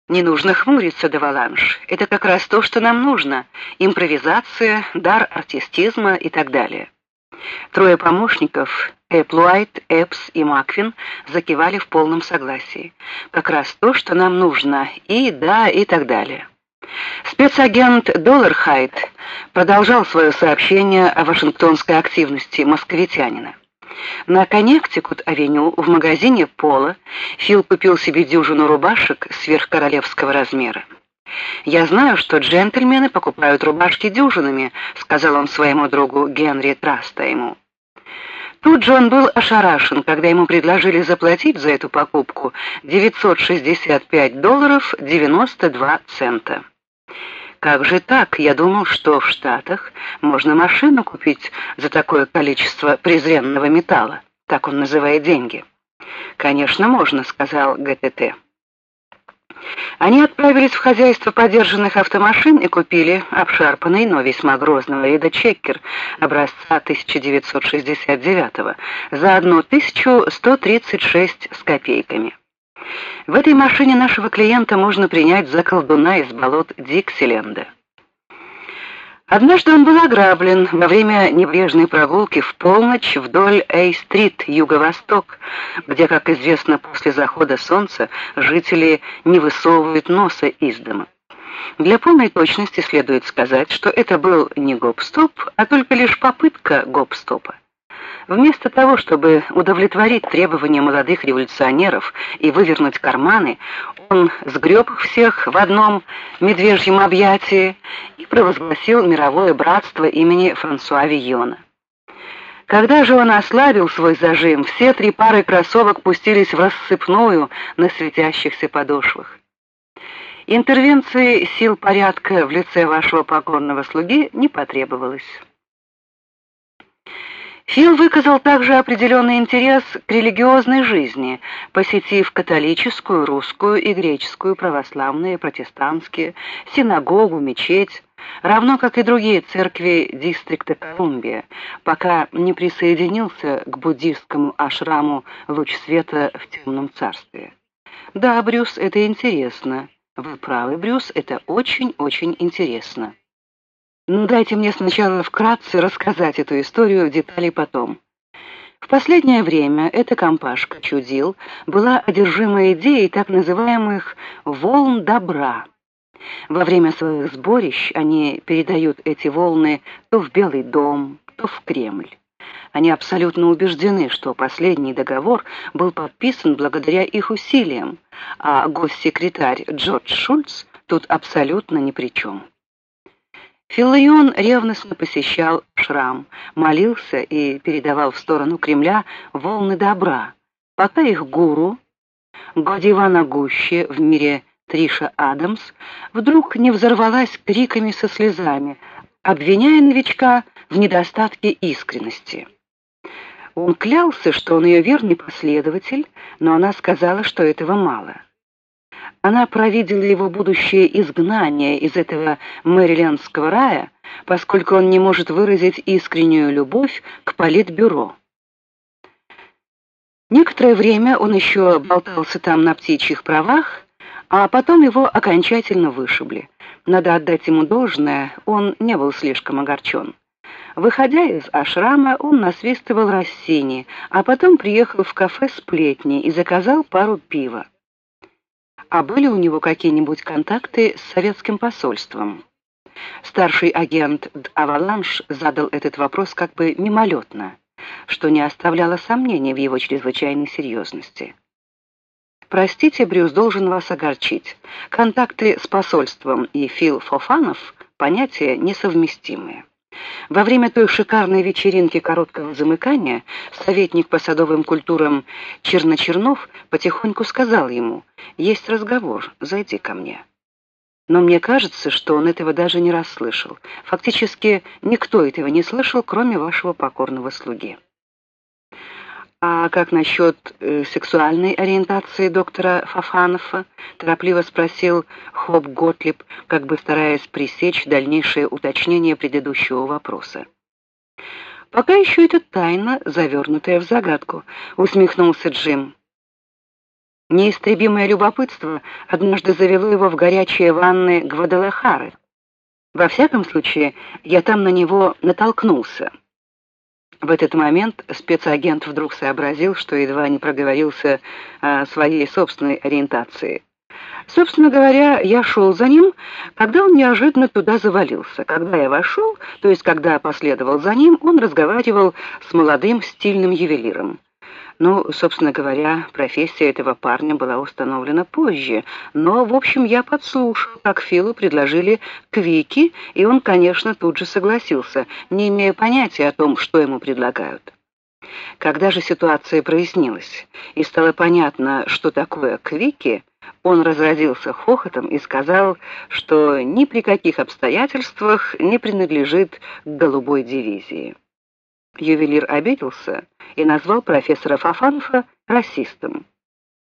Не нужно хмуриться, де Валанш. Это как раз то, что нам нужно. Импровизация, дар артистизма и так далее. Трое помощников, Эпплуайт, Эпс и Маквин, закивали в полном согласии. Как раз то, что нам нужно, и да, и так далее. Спецагент Доллархайд продолжал свое сообщение о вашингтонской активности московитянина. На Коннектикут-авеню в магазине Пола Фил купил себе дюжину рубашек сверхкоролевского размера. «Я знаю, что джентльмены покупают рубашки дюжинами», — сказал он своему другу Генри Трастайму. Тут же он был ошарашен, когда ему предложили заплатить за эту покупку $965.92. «Как же так? Я думал, что в Штатах можно машину купить за такое количество презренного металла», так он называет деньги. «Конечно, можно», — сказал ГТТ. Они отправились в хозяйство подержанных автомашин и купили обшарпанный, но весьма грозного вида чеккер образца 1969 за 1136 с копейками. В этой машине нашего клиента можно принять за колдуна из болот Диксиленда. Однажды он был ограблен во время небрежной прогулки в полночь вдоль Эй-стрит, юго-восток, где, как известно, после захода солнца жители не высовывают носа из дома. Для полной точности следует сказать, что это был не гоп-стоп, а только лишь попытка гоп-стопа. Вместо того, чтобы удовлетворить требования молодых революционеров и вывернуть карманы, он сгреб их всех в одном медвежьем объятии и провозгласил мировое братство имени Франсуа Вийона. Когда же он ослабил свой зажим, все три пары кроссовок пустились в рассыпную на светящихся подошвах. Интервенции сил порядка в лице вашего покорного слуги не потребовалось. Фил выказал также определенный интерес к религиозной жизни, посетив католическую, русскую и греческую, православные, протестантские, синагогу, мечеть, равно как и другие церкви дистрикта Колумбия, пока не присоединился к буддистскому ашраму «Луч света в темном царстве». Да, Брюс, это интересно. Вы правы, Брюс, это очень-очень интересно. Но дайте мне сначала вкратце рассказать эту историю, детали потом. В последнее время эта компашка чудил была одержима идеей так называемых «волн добра». Во время своих сборищ они передают эти волны то в Белый дом, то в Кремль. Они абсолютно убеждены, что последний договор был подписан благодаря их усилиям, а госсекретарь Джордж Шульц тут абсолютно ни при чем. Филлион ревностно посещал Шрам, молился и передавал в сторону Кремля волны добра, пока их гуру, Годивана Гуще в мире Триша Адамс, вдруг не взорвалась криками со слезами, обвиняя новичка в недостатке искренности. Он клялся, что он ее верный последователь, но она сказала, что этого мало. Она провидела его будущее изгнание из этого мэрилендского рая, поскольку он не может выразить искреннюю любовь к политбюро. Некоторое время он еще болтался там на птичьих правах, а потом его окончательно вышибли. Надо отдать ему должное, он не был слишком огорчен. Выходя из ашрама, он насвистывал Россини, а потом приехал в кафе «Сплетни» и заказал пару пива. А были у него какие-нибудь контакты с советским посольством? Старший агент Аваланш задал этот вопрос как бы мимолетно, что не оставляло сомнений в его чрезвычайной серьезности. Простите, Брюс, должен вас огорчить. Контакты с посольством и Фил Фофанов — понятия несовместимые. Во время той шикарной вечеринки короткого замыкания советник по садовым культурам Черночернов потихоньку сказал ему: «Есть разговор, зайди ко мне». Но мне кажется, что он этого даже не расслышал. Фактически никто этого не слышал, кроме вашего покорного слуги. «А как насчет сексуальной ориентации доктора Фофанова?» — торопливо спросил Хоп Готлиб, как бы стараясь пресечь дальнейшее уточнение предыдущего вопроса. «Пока еще это тайна, завернутая в загадку», — усмехнулся Джим. Неистребимое любопытство однажды завело его в горячие ванны Гвадалахары. Во всяком случае, я там на него натолкнулся. В этот момент спецагент вдруг сообразил, что едва не проговорился о своей собственной ориентации. Собственно говоря, я шел за ним, когда он неожиданно туда завалился. Когда я вошел, то есть когда последовал за ним, он разговаривал с молодым стильным ювелиром. Ну, собственно говоря, профессия этого парня была установлена позже, но, в общем, я подслушал, как Филу предложили квики, и он, конечно, тут же согласился, не имея понятия о том, что ему предлагают. Когда же ситуация прояснилась и стало понятно, что такое квики, он разразился хохотом и сказал, что ни при каких обстоятельствах не принадлежит к голубой дивизии. Ювелир обиделся и назвал профессора Фофанова расистом.